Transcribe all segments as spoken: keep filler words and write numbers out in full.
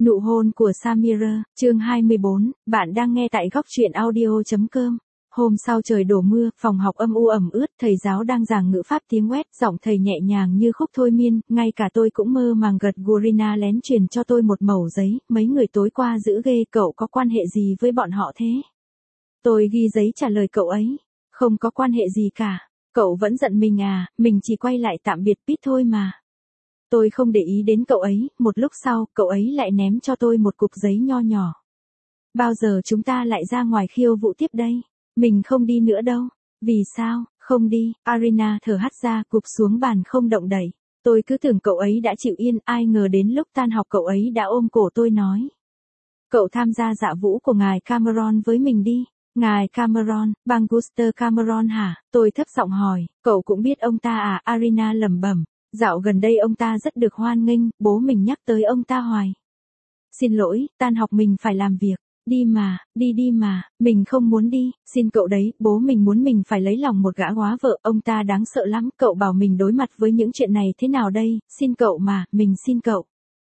Nụ hôn của Samira, chương hai mươi bốn, bạn đang nghe tại góc truyện audio.com. Hôm sau trời đổ mưa, phòng học âm u ẩm ướt, thầy giáo đang giảng ngữ pháp tiếng West, giọng thầy nhẹ nhàng như khúc thôi miên, ngay cả tôi cũng mơ màng gật gù. Rina lén truyền cho tôi một mẩu giấy, mấy người tối qua giữ ghê, cậu có quan hệ gì với bọn họ thế? Tôi ghi giấy trả lời cậu ấy, không có quan hệ gì cả. Cậu vẫn giận mình à, mình chỉ quay lại tạm biệt Pete thôi mà. Tôi không để ý đến cậu ấy, một lúc sau, cậu ấy lại ném cho tôi một cục giấy nho nhỏ. Bao giờ chúng ta lại ra ngoài khiêu vũ tiếp đây? Mình không đi nữa đâu. Vì sao, không đi? Arina thở hắt ra, cụp xuống bàn không động đậy. Tôi cứ tưởng cậu ấy đã chịu yên, ai ngờ đến lúc tan học cậu ấy đã ôm cổ tôi nói. Cậu tham gia dạ vũ của ngài Cameron với mình đi. Ngài Cameron, bang Guster Cameron hả? Tôi thấp giọng hỏi, cậu cũng biết ông ta à? Arina lẩm bẩm. Dạo gần đây ông ta rất được hoan nghênh, bố mình nhắc tới ông ta hoài. Xin lỗi, tan học mình phải làm việc. Đi mà, đi đi mà, mình không muốn đi, xin cậu đấy, bố mình muốn mình phải lấy lòng một gã góa vợ, ông ta đáng sợ lắm, cậu bảo mình đối mặt với những chuyện này thế nào đây, xin cậu mà, mình xin cậu.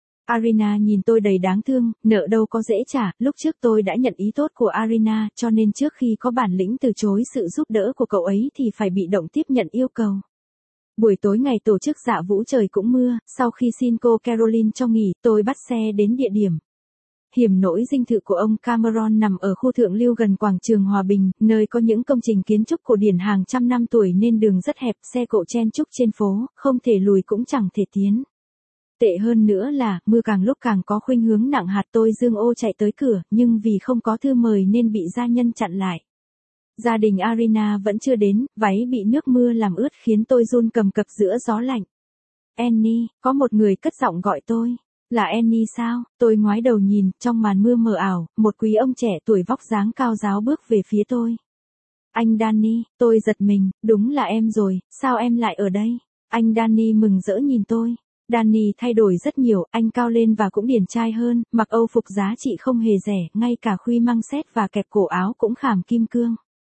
Arina nhìn tôi đầy đáng thương, nợ đâu có dễ trả, lúc trước tôi đã nhận ý tốt của Arina, cho nên trước khi có bản lĩnh từ chối sự giúp đỡ của cậu ấy thì phải bị động tiếp nhận yêu cầu. Buổi tối ngày tổ chức dạ vũ trời cũng mưa, sau khi xin cô Caroline cho nghỉ, tôi bắt xe đến địa điểm. Hiểm nỗi dinh thự của ông Cameron nằm ở khu thượng lưu gần quảng trường Hòa Bình, nơi có những công trình kiến trúc cổ điển hàng trăm năm tuổi nên đường rất hẹp, xe cộ chen chúc trên phố, không thể lùi cũng chẳng thể tiến. Tệ hơn nữa là, mưa càng lúc càng có khuynh hướng nặng hạt. Tôi dương ô chạy tới cửa, nhưng vì không có thư mời nên bị gia nhân chặn lại. Gia đình Arina vẫn chưa đến, váy bị nước mưa làm ướt khiến tôi run cầm cập giữa gió lạnh. Annie, có một người cất giọng gọi tôi. Là Annie sao? Tôi ngoái đầu nhìn, trong màn mưa mờ ảo, một quý ông trẻ tuổi vóc dáng cao ráo bước về phía tôi. Anh Danny, tôi giật mình, đúng là em rồi, sao em lại ở đây? Anh Danny mừng rỡ nhìn tôi. Danny thay đổi rất nhiều, anh cao lên và cũng điển trai hơn, mặc âu phục giá trị không hề rẻ, ngay cả khuy măng xét và kẹp cổ áo cũng khảm kim cương.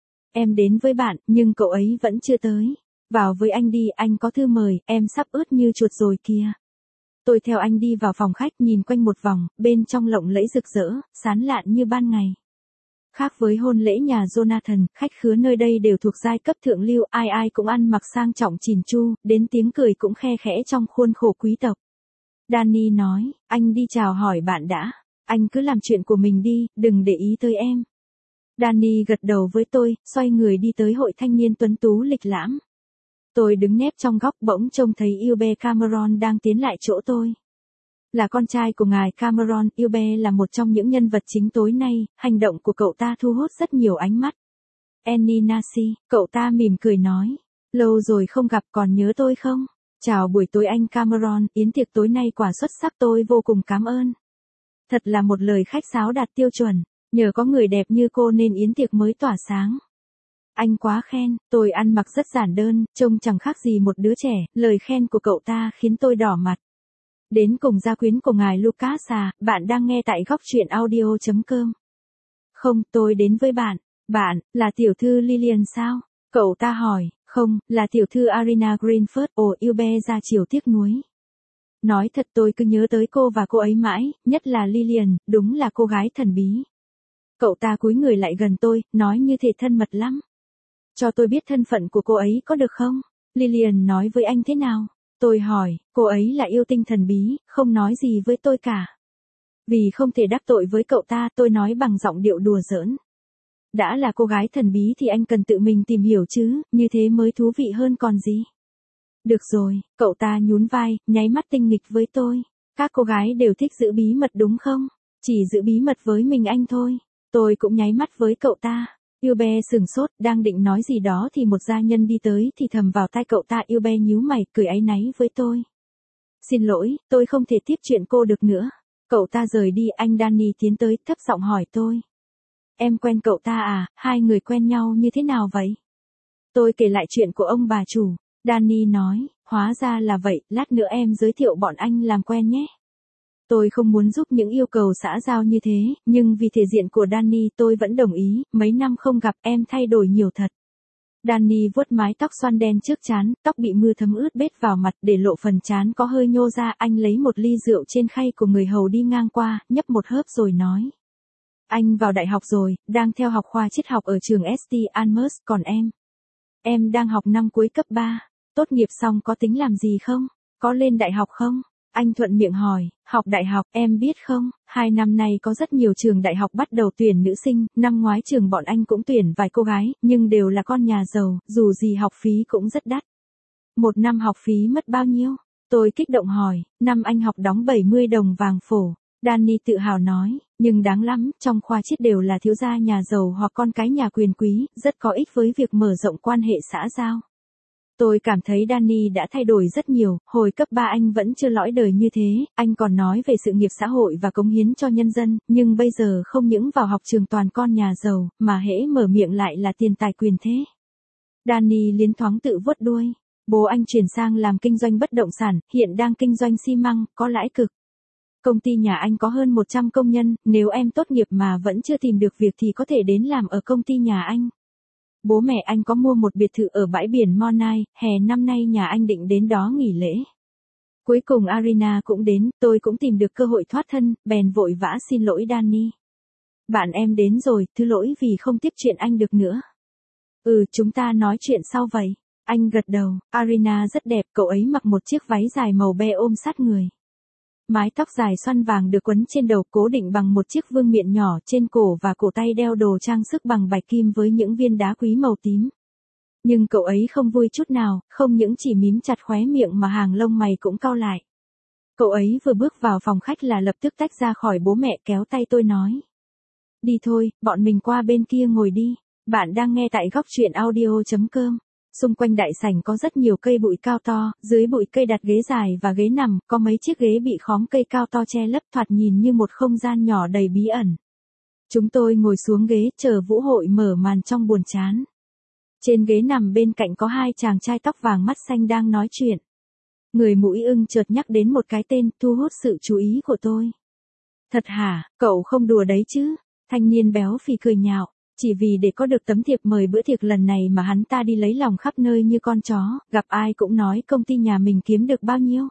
Em đến với bạn, nhưng cậu ấy vẫn chưa tới. Vào với anh đi, anh có thư mời, em sắp ướt như chuột rồi kìa. Tôi theo anh đi vào phòng khách, nhìn quanh một vòng, bên trong lộng lẫy rực rỡ, sáng lạn như ban ngày. Khác với hôn lễ nhà Jonathan, khách khứa nơi đây đều thuộc giai cấp thượng lưu, ai ai cũng ăn mặc sang trọng chỉn chu, đến tiếng cười cũng khe khẽ trong khuôn khổ quý tộc. Danny nói, anh đi chào hỏi bạn đã, anh cứ làm chuyện của mình đi, đừng để ý tới em. Danny gật đầu với tôi, xoay người đi tới hội thanh niên tuấn tú lịch lãm. Tôi đứng nép trong góc, bỗng trông thấy Hubert Cameron đang tiến lại chỗ tôi. Là con trai của ngài Cameron, Hubert là một trong những nhân vật chính tối nay, hành động của cậu ta thu hút rất nhiều ánh mắt. Annie Nasi, cậu ta mỉm cười nói, lâu rồi không gặp, còn nhớ tôi không? Chào buổi tối anh Cameron, yến tiệc tối nay quả xuất sắc, tôi vô cùng cảm ơn. Thật là một lời khách sáo đạt tiêu chuẩn, nhờ có người đẹp như cô nên yến tiệc mới tỏa sáng. Anh quá khen, tôi ăn mặc rất giản đơn, trông chẳng khác gì một đứa trẻ, lời khen của cậu ta khiến tôi đỏ mặt. Đến cùng gia quyến của ngài Lucas à, bạn đang nghe tại góc truyện audio.com. Không, tôi đến với bạn. Bạn, là tiểu thư Lillian sao? Cậu ta hỏi, không, là tiểu thư Arina Greenford. Ồ, Hubert ra chiều tiếc nuối. Nói thật tôi cứ nhớ tới cô và cô ấy mãi, nhất là Lillian, đúng là cô gái thần bí. Cậu ta cúi người lại gần tôi, nói như thể thân mật lắm. Cho tôi biết thân phận của cô ấy có được không? Lillian nói với anh thế nào? Tôi hỏi, cô ấy là yêu tinh thần bí, không nói gì với tôi cả. Vì không thể đắc tội với cậu ta, tôi nói bằng giọng điệu đùa giỡn. Đã là cô gái thần bí thì anh cần tự mình tìm hiểu chứ, như thế mới thú vị hơn còn gì. Được rồi, cậu ta nhún vai, nháy mắt tinh nghịch với tôi. Các cô gái đều thích giữ bí mật đúng không? Chỉ giữ bí mật với mình anh thôi. Tôi cũng nháy mắt với cậu ta. Hubert sửng sốt, đang định nói gì đó thì một gia nhân đi tới thì thầm vào tai cậu ta. Hubert nhíu mày, cười áy náy với tôi. Xin lỗi, tôi không thể tiếp chuyện cô được nữa. Cậu ta rời đi, anh Danny tiến tới, thấp giọng hỏi tôi. Em quen cậu ta à, hai người quen nhau như thế nào vậy? Tôi kể lại chuyện của ông bà chủ. Danny nói, hóa ra là vậy, lát nữa em giới thiệu bọn anh làm quen nhé. Tôi không muốn giúp những yêu cầu xã giao như thế, nhưng vì thể diện của Danny tôi vẫn đồng ý, mấy năm không gặp em thay đổi nhiều thật. Danny vuốt mái tóc xoăn đen trước trán, tóc bị mưa thấm ướt bết vào mặt để lộ phần trán có hơi nhô ra. Anh lấy một ly rượu trên khay của người hầu đi ngang qua, nhấp một hớp rồi nói. Anh vào đại học rồi, đang theo học khoa triết học ở trường ét tê Almus, còn em? Em đang học năm cuối cấp ba. Tốt nghiệp xong có tính làm gì không? Có lên đại học không? Anh thuận miệng hỏi, học đại học, em biết không, hai năm nay có rất nhiều trường đại học bắt đầu tuyển nữ sinh, năm ngoái trường bọn anh cũng tuyển vài cô gái, nhưng đều là con nhà giàu, dù gì học phí cũng rất đắt. Một năm học phí mất bao nhiêu? Tôi kích động hỏi, năm anh học đóng bảy mươi đồng vàng phổ. Danny tự hào nói, nhưng đáng lắm, trong khoa triết đều là thiếu gia nhà giàu hoặc con cái nhà quyền quý, rất có ích với việc mở rộng quan hệ xã giao. Tôi cảm thấy Danny đã thay đổi rất nhiều, hồi cấp ba anh vẫn chưa lõi đời như thế, anh còn nói về sự nghiệp xã hội và cống hiến cho nhân dân, nhưng bây giờ không những vào học trường toàn con nhà giàu, mà hễ mở miệng lại là tiền tài quyền thế. Danny liến thoáng tự vuốt đuôi, bố anh chuyển sang làm kinh doanh bất động sản, hiện đang kinh doanh xi măng, có lãi cực. Công ty nhà anh có hơn một trăm công nhân, nếu em tốt nghiệp mà vẫn chưa tìm được việc thì có thể đến làm ở công ty nhà anh. Bố mẹ anh có mua một biệt thự ở bãi biển Monai, hè năm nay nhà anh định đến đó nghỉ lễ. Cuối cùng Arina cũng đến, tôi cũng tìm được cơ hội thoát thân, bèn vội vã xin lỗi Danny. Bạn em đến rồi, thứ lỗi vì không tiếp chuyện anh được nữa. Ừ, chúng ta nói chuyện sau vậy. Anh gật đầu, Arina rất đẹp, cậu ấy mặc một chiếc váy dài màu be ôm sát người. Mái tóc dài xoăn vàng được quấn trên đầu cố định bằng một chiếc vương miện nhỏ, trên cổ và cổ tay đeo đồ trang sức bằng bạch kim với những viên đá quý màu tím. Nhưng cậu ấy không vui chút nào, không những chỉ mím chặt khóe miệng mà hàng lông mày cũng cau lại. Cậu ấy vừa bước vào phòng khách là lập tức tách ra khỏi bố mẹ kéo tay tôi nói. Đi thôi, bọn mình qua bên kia ngồi đi. Bạn đang nghe tại góc truyện audio chấm com. Xung quanh đại sảnh có rất nhiều cây bụi cao to, dưới bụi cây đặt ghế dài và ghế nằm, có mấy chiếc ghế bị khóm cây cao to che lấp thoạt nhìn như một không gian nhỏ đầy bí ẩn. Chúng tôi ngồi xuống ghế chờ vũ hội mở màn trong buồn chán. Trên ghế nằm bên cạnh có hai chàng trai tóc vàng mắt xanh đang nói chuyện. Người mũi ưng chợt nhắc đến một cái tên thu hút sự chú ý của tôi. Thật hả, cậu không đùa đấy chứ? Thanh niên béo phì cười nhạo. Chỉ vì để có được tấm thiệp mời bữa tiệc lần này mà hắn ta đi lấy lòng khắp nơi như con chó, gặp ai cũng nói công ty nhà mình kiếm được bao nhiêu.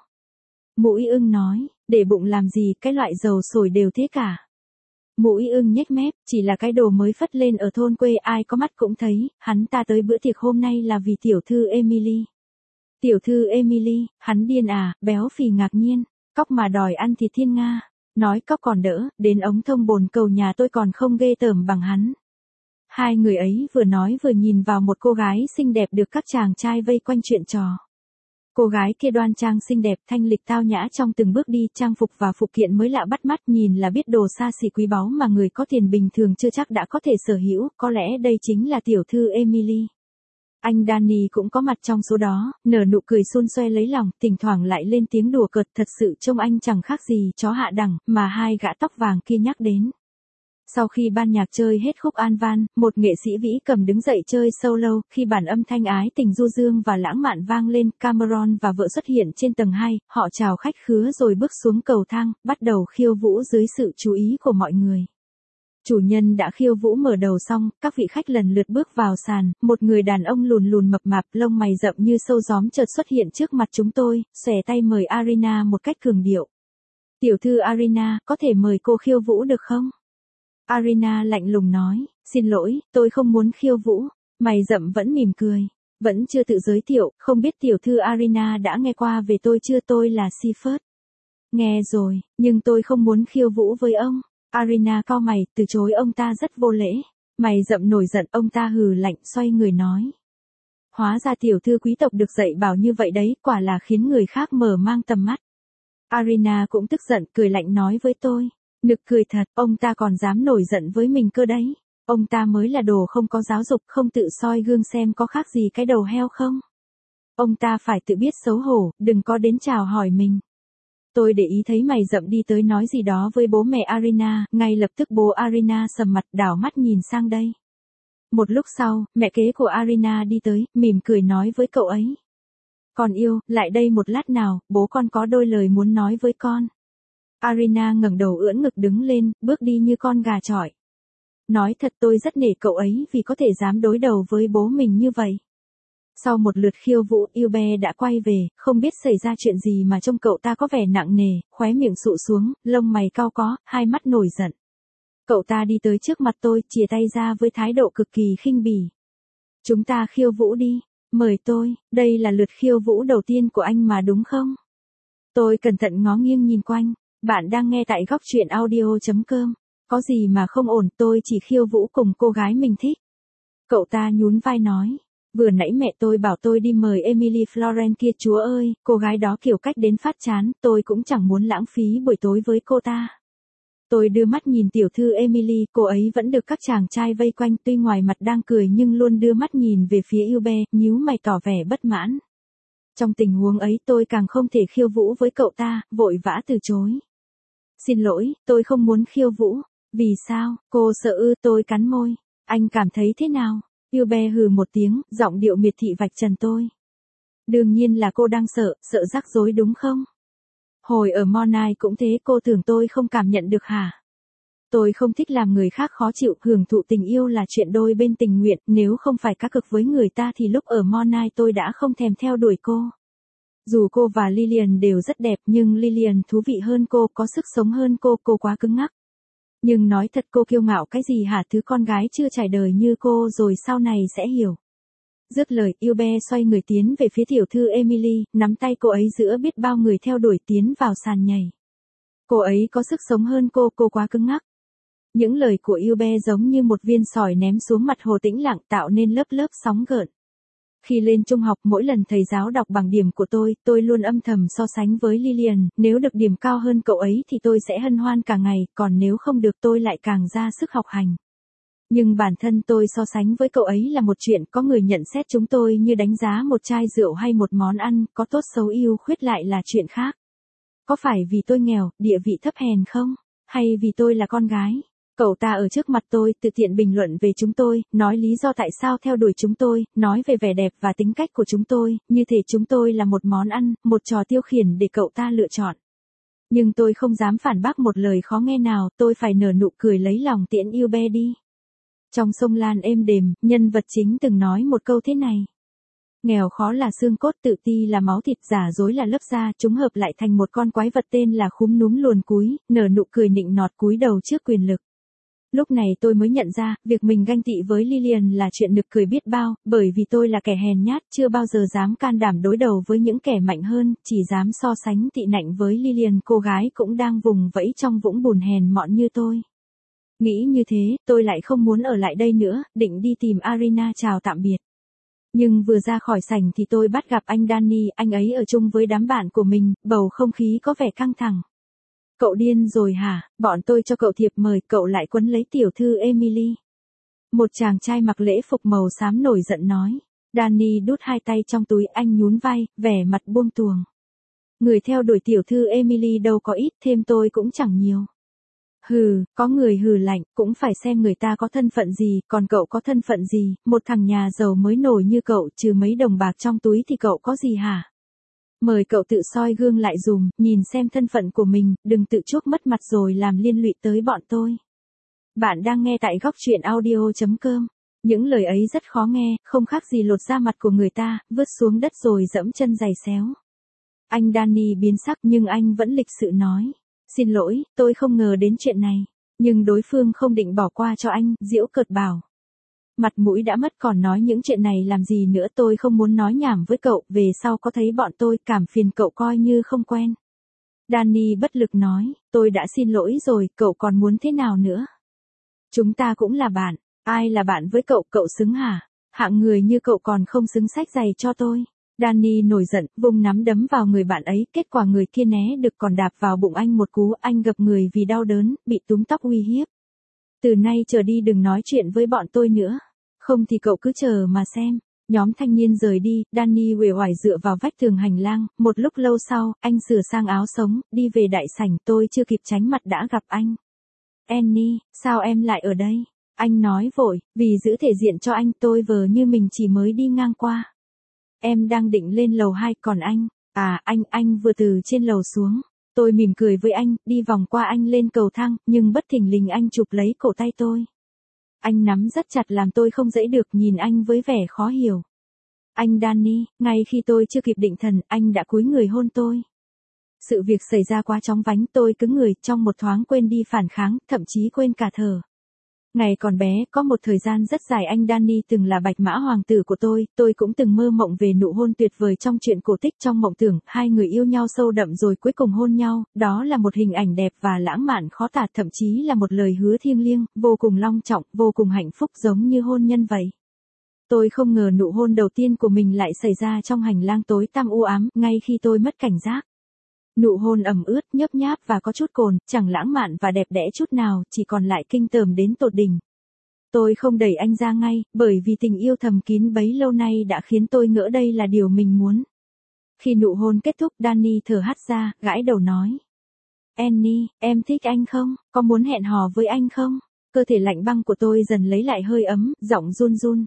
Mũi ưng nói, để bụng làm gì, cái loại dầu sồi đều thế cả. Mũi ưng nhếch mép, chỉ là cái đồ mới phất lên ở thôn quê ai có mắt cũng thấy, hắn ta tới bữa tiệc hôm nay là vì tiểu thư Emily. Tiểu thư Emily, hắn điên à, béo phì ngạc nhiên, cóc mà đòi ăn thịt thiên nga. Nói cóc còn đỡ, đến ống thông bồn cầu nhà tôi còn không ghê tởm bằng hắn. Hai người ấy vừa nói vừa nhìn vào một cô gái xinh đẹp được các chàng trai vây quanh chuyện trò. Cô gái kia đoan trang xinh đẹp thanh lịch tao nhã trong từng bước đi, trang phục và phụ kiện mới lạ bắt mắt, nhìn là biết đồ xa xỉ quý báu mà người có tiền bình thường chưa chắc đã có thể sở hữu, có lẽ đây chính là tiểu thư Emily. Anh Danny cũng có mặt trong số đó, nở nụ cười xun xoe lấy lòng, thỉnh thoảng lại lên tiếng đùa cợt, thật sự trông anh chẳng khác gì chó hạ đẳng, mà hai gã tóc vàng kia nhắc đến. Sau khi ban nhạc chơi hết khúc An Van, một nghệ sĩ vĩ cầm đứng dậy chơi solo, khi bản âm thanh ái tình du dương và lãng mạn vang lên, Cameron và vợ xuất hiện trên tầng hai, họ chào khách khứa rồi bước xuống cầu thang, bắt đầu khiêu vũ dưới sự chú ý của mọi người. Chủ nhân đã khiêu vũ mở đầu xong, các vị khách lần lượt bước vào sàn, một người đàn ông lùn lùn mập mạp, lông mày rậm như sâu gióm chợt xuất hiện trước mặt chúng tôi, xòe tay mời Arina một cách cường điệu. Tiểu thư Arina, có thể mời cô khiêu vũ được không? Arina lạnh lùng nói, xin lỗi, tôi không muốn khiêu vũ. Mày rậm vẫn mỉm cười, vẫn chưa tự giới thiệu, không biết tiểu thư Arina đã nghe qua về tôi chưa, tôi là Seaford. Nghe rồi, nhưng tôi không muốn khiêu vũ với ông. Arina cau mày, từ chối ông ta rất vô lễ. Mày rậm nổi giận, ông ta hừ lạnh xoay người nói. Hóa ra tiểu thư quý tộc được dạy bảo như vậy đấy, quả là khiến người khác mở mang tầm mắt. Arina cũng tức giận, cười lạnh nói với tôi. Nực cười thật, ông ta còn dám nổi giận với mình cơ đấy. Ông ta mới là đồ không có giáo dục, không tự soi gương xem có khác gì cái đầu heo không. Ông ta phải tự biết xấu hổ, đừng có đến chào hỏi mình. Tôi để ý thấy mày rậm đi tới nói gì đó với bố mẹ Arina, ngay lập tức bố Arina sầm mặt đảo mắt nhìn sang đây. Một lúc sau, mẹ kế của Arina đi tới, mỉm cười nói với cậu ấy. Con yêu, lại đây một lát nào, bố con có đôi lời muốn nói với con. Arina ngẩng đầu ưỡn ngực đứng lên, bước đi như con gà chọi. nói thật tôi rất nể cậu ấy vì có thể dám đối đầu với bố mình như vậy. Sau một lượt khiêu vũ, Ube đã quay về, không biết xảy ra chuyện gì mà trông cậu ta có vẻ nặng nề, khóe miệng sụ xuống, lông mày cau có, hai mắt nổi giận. Cậu ta đi tới trước mặt tôi, chìa tay ra với thái độ cực kỳ khinh bỉ. Chúng ta khiêu vũ đi, mời tôi, đây là lượt khiêu vũ đầu tiên của anh mà đúng không? Tôi cẩn thận ngó nghiêng nhìn quanh, bạn đang nghe tại góc truyện audio.com, có gì mà không ổn, tôi chỉ khiêu vũ cùng cô gái mình thích. Cậu ta nhún vai nói. Vừa nãy mẹ tôi bảo tôi đi mời Emily Florence kia, chúa ơi, cô gái đó kiểu cách đến phát chán, tôi cũng chẳng muốn lãng phí buổi tối với cô ta. Tôi đưa mắt nhìn tiểu thư Emily, cô ấy vẫn được các chàng trai vây quanh, tuy ngoài mặt đang cười nhưng luôn đưa mắt nhìn về phía Ube, nhíu mày tỏ vẻ bất mãn. Trong tình huống ấy tôi càng không thể khiêu vũ với cậu ta, vội vã từ chối. Xin lỗi, tôi không muốn khiêu vũ. Vì sao, cô sợ ư? Tôi cắn môi. Anh cảm thấy thế nào? Ube hừ một tiếng, giọng điệu miệt thị vạch trần tôi. Đương nhiên là cô đang sợ, sợ rắc rối đúng không? Hồi ở Monai cũng thế, cô tưởng tôi không cảm nhận được hả? Tôi không thích làm người khác khó chịu, hưởng thụ tình yêu là chuyện đôi bên tình nguyện, nếu không phải cá cực với người ta thì lúc ở Monai tôi đã không thèm theo đuổi cô. Dù cô và Lillian đều rất đẹp nhưng Lillian thú vị hơn cô, có sức sống hơn cô, cô quá cứng ngắc. Nhưng nói thật, cô kiêu ngạo cái gì hả? Thứ con gái chưa trải đời như cô rồi sau này sẽ hiểu. Dứt lời, Ube xoay người tiến về phía tiểu thư Emily, nắm tay cô ấy giữa biết bao người theo đuổi tiến vào sàn nhảy. Cô ấy có sức sống hơn cô, cô quá cứng ngắc. Những lời của Ube giống như một viên sỏi ném xuống mặt hồ tĩnh lặng, tạo nên lớp lớp sóng gợn. Khi lên trung học, mỗi lần thầy giáo đọc bảng điểm của tôi, tôi luôn âm thầm so sánh với Lillian, nếu được điểm cao hơn cậu ấy thì tôi sẽ hân hoan cả ngày, còn nếu không được tôi lại càng ra sức học hành. Nhưng bản thân tôi so sánh với cậu ấy là một chuyện, có người nhận xét chúng tôi như đánh giá một chai rượu hay một món ăn, có tốt xấu ưu khuyết lại là chuyện khác. Có phải vì tôi nghèo, địa vị thấp hèn không? Hay vì tôi là con gái? Cậu ta ở trước mặt tôi, tự tiện bình luận về chúng tôi, nói lý do tại sao theo đuổi chúng tôi, nói về vẻ đẹp và tính cách của chúng tôi, như thể chúng tôi là một món ăn, một trò tiêu khiển để cậu ta lựa chọn. Nhưng tôi không dám phản bác một lời khó nghe nào, tôi phải nở nụ cười lấy lòng tiễn Ube đi. Trong sông Lan êm đềm, nhân vật chính từng nói một câu thế này. Nghèo khó là xương cốt, tự ti là máu thịt, giả dối là lớp da, chúng hợp lại thành một con quái vật tên là khúm núm luồn cúi, nở nụ cười nịnh nọt cúi đầu trước quyền lực. Lúc này tôi mới nhận ra, việc mình ganh tị với Lillian là chuyện nực cười biết bao, bởi vì tôi là kẻ hèn nhát, chưa bao giờ dám can đảm đối đầu với những kẻ mạnh hơn, chỉ dám so sánh tị nạnh với Lillian, cô gái cũng đang vùng vẫy trong vũng bùn hèn mọn như tôi. Nghĩ như thế, tôi lại không muốn ở lại đây nữa, định đi tìm Arina chào tạm biệt. Nhưng vừa ra khỏi sảnh thì tôi bắt gặp anh Danny, anh ấy ở chung với đám bạn của mình, bầu không khí có vẻ căng thẳng. Cậu điên rồi hả? Bọn tôi cho cậu thiệp mời, cậu lại quấn lấy tiểu thư Emily. Một chàng trai mặc lễ phục màu xám nổi giận nói. Danny đút hai tay trong túi, anh nhún vai, vẻ mặt buông tuồng. Người theo đuổi tiểu thư Emily đâu có ít, thêm tôi cũng chẳng nhiều. Hừ, có người hừ lạnh, cũng phải xem người ta có thân phận gì, còn cậu có thân phận gì, một thằng nhà giàu mới nổi như cậu, trừ mấy đồng bạc trong túi thì cậu có gì hả? Mời cậu tự soi gương lại dùm, nhìn xem thân phận của mình, đừng tự chuốc mất mặt rồi làm liên lụy tới bọn tôi. Bạn đang nghe tại góc truyện audio.com. Những lời ấy rất khó nghe, không khác gì lột da mặt của người ta, vứt xuống đất rồi dẫm chân giày xéo. Anh Danny biến sắc nhưng anh vẫn lịch sự nói. Xin lỗi, tôi không ngờ đến chuyện này. Nhưng đối phương không định bỏ qua cho anh, giễu cợt bảo. Mặt mũi đã mất còn nói những chuyện này làm gì nữa, tôi không muốn nói nhảm với cậu, về sau có thấy bọn tôi cảm phiền cậu coi như không quen. Danny bất lực nói, tôi đã xin lỗi rồi, cậu còn muốn thế nào nữa? Chúng ta cũng là bạn, ai là bạn với cậu, cậu xứng hả? Hạng người như cậu còn không xứng xách giày cho tôi. Danny nổi giận, vung nắm đấm vào người bạn ấy, kết quả người kia né được còn đạp vào bụng anh một cú, anh gập người vì đau đớn, bị túm tóc uy hiếp. Từ nay trở đi đừng nói chuyện với bọn tôi nữa, không thì cậu cứ chờ mà xem. Nhóm thanh niên rời đi, Danny uể oải dựa vào vách tường hành lang, một lúc lâu sau, anh sửa sang áo sống, đi về đại sảnh, tôi chưa kịp tránh mặt đã gặp anh. Annie, sao em lại ở đây? Anh nói vội, vì giữ thể diện cho anh, tôi vờ như mình chỉ mới đi ngang qua. Em đang định lên lầu hai, còn anh, à anh, anh vừa từ trên lầu xuống. Tôi mỉm cười với anh, đi vòng qua anh lên cầu thang, nhưng bất thình lình anh chụp lấy cổ tay tôi. Anh nắm rất chặt làm tôi không dẫy được, nhìn anh với vẻ khó hiểu. Anh Danny, ngay khi tôi chưa kịp định thần, anh đã cúi người hôn tôi. Sự việc xảy ra quá chóng vánh, tôi cứng người, trong một thoáng quên đi phản kháng, thậm chí quên cả thở. Ngày còn bé, có một thời gian rất dài anh Danny từng là bạch mã hoàng tử của tôi, tôi cũng từng mơ mộng về nụ hôn tuyệt vời trong truyện cổ tích. Trong mộng tưởng, hai người yêu nhau sâu đậm rồi cuối cùng hôn nhau, đó là một hình ảnh đẹp và lãng mạn khó tả, thậm chí là một lời hứa thiêng liêng, vô cùng long trọng, vô cùng hạnh phúc giống như hôn nhân vậy. Tôi không ngờ nụ hôn đầu tiên của mình lại xảy ra trong hành lang tối tăm u ám, ngay khi tôi mất cảnh giác. Nụ hôn ẩm ướt, nhớp nháp và có chút cồn, chẳng lãng mạn và đẹp đẽ chút nào, chỉ còn lại kinh tởm đến tột đỉnh. Tôi không đẩy anh ra ngay, bởi vì tình yêu thầm kín bấy lâu nay đã khiến tôi ngỡ đây là điều mình muốn. Khi nụ hôn kết thúc, Danny thở hắt ra, gãi đầu nói. Annie, em thích anh không? Có muốn hẹn hò với anh không? Cơ thể lạnh băng của tôi dần lấy lại hơi ấm, giọng run run.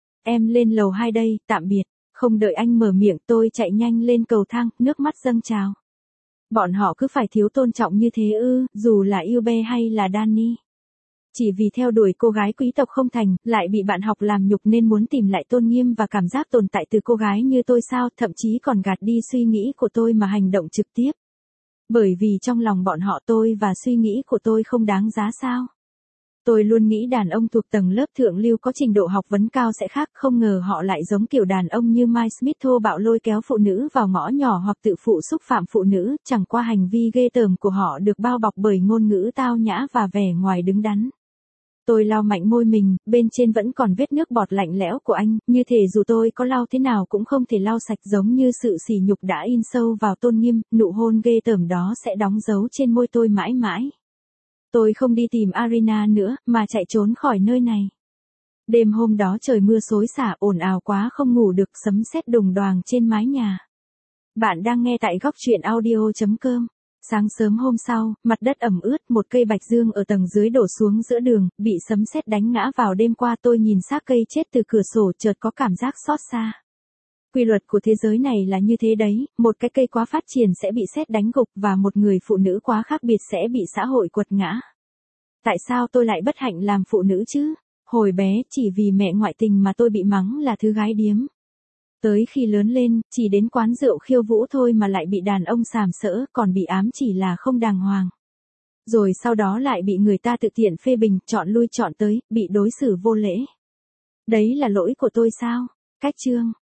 Em lên lầu hai đây, tạm biệt. Không đợi anh mở miệng, tôi chạy nhanh lên cầu thang, nước mắt dâng trào. Bọn họ cứ phải thiếu tôn trọng như thế ư, dù là Yube hay là Danny. Chỉ vì theo đuổi cô gái quý tộc không thành, lại bị bạn học làm nhục nên muốn tìm lại tôn nghiêm và cảm giác tồn tại từ cô gái như tôi sao, thậm chí còn gạt đi suy nghĩ của tôi mà hành động trực tiếp. Bởi vì trong lòng bọn họ tôi và suy nghĩ của tôi không đáng giá sao. Tôi luôn nghĩ đàn ông thuộc tầng lớp thượng lưu có trình độ học vấn cao sẽ khác, không ngờ họ lại giống kiểu đàn ông như Mike Smith thô bạo lôi kéo phụ nữ vào ngõ nhỏ hoặc tự phụ xúc phạm phụ nữ, chẳng qua hành vi ghê tởm của họ được bao bọc bởi ngôn ngữ tao nhã và vẻ ngoài đứng đắn. Tôi lau mạnh môi mình, bên trên vẫn còn vết nước bọt lạnh lẽo của anh, như thể dù tôi có lau thế nào cũng không thể lau sạch, giống như sự sỉ nhục đã in sâu vào tôn nghiêm, nụ hôn ghê tởm đó sẽ đóng dấu trên môi tôi mãi mãi. Tôi không đi tìm Arina nữa, mà chạy trốn khỏi nơi này. Đêm hôm đó trời mưa xối xả, ồn ào quá không ngủ được, sấm sét đùng đoàng trên mái nhà. Bạn đang nghe tại góc truyện audio chấm com. Sáng sớm hôm sau, mặt đất ẩm ướt, một cây bạch dương ở tầng dưới đổ xuống giữa đường, bị sấm sét đánh ngã vào đêm qua. Tôi nhìn xác cây chết từ cửa sổ, chợt có cảm giác xót xa. Quy luật của thế giới này là như thế đấy, một cái cây quá phát triển sẽ bị sét đánh gục và một người phụ nữ quá khác biệt sẽ bị xã hội quật ngã. Tại sao tôi lại bất hạnh làm phụ nữ chứ? Hồi bé, chỉ vì mẹ ngoại tình mà tôi bị mắng là thứ gái điếm. Tới khi lớn lên, chỉ đến quán rượu khiêu vũ thôi mà lại bị đàn ông sàm sỡ, còn bị ám chỉ là không đàng hoàng. Rồi sau đó lại bị người ta tự tiện phê bình, chọn lui chọn tới, bị đối xử vô lễ. Đấy là lỗi của tôi sao? Cách chương.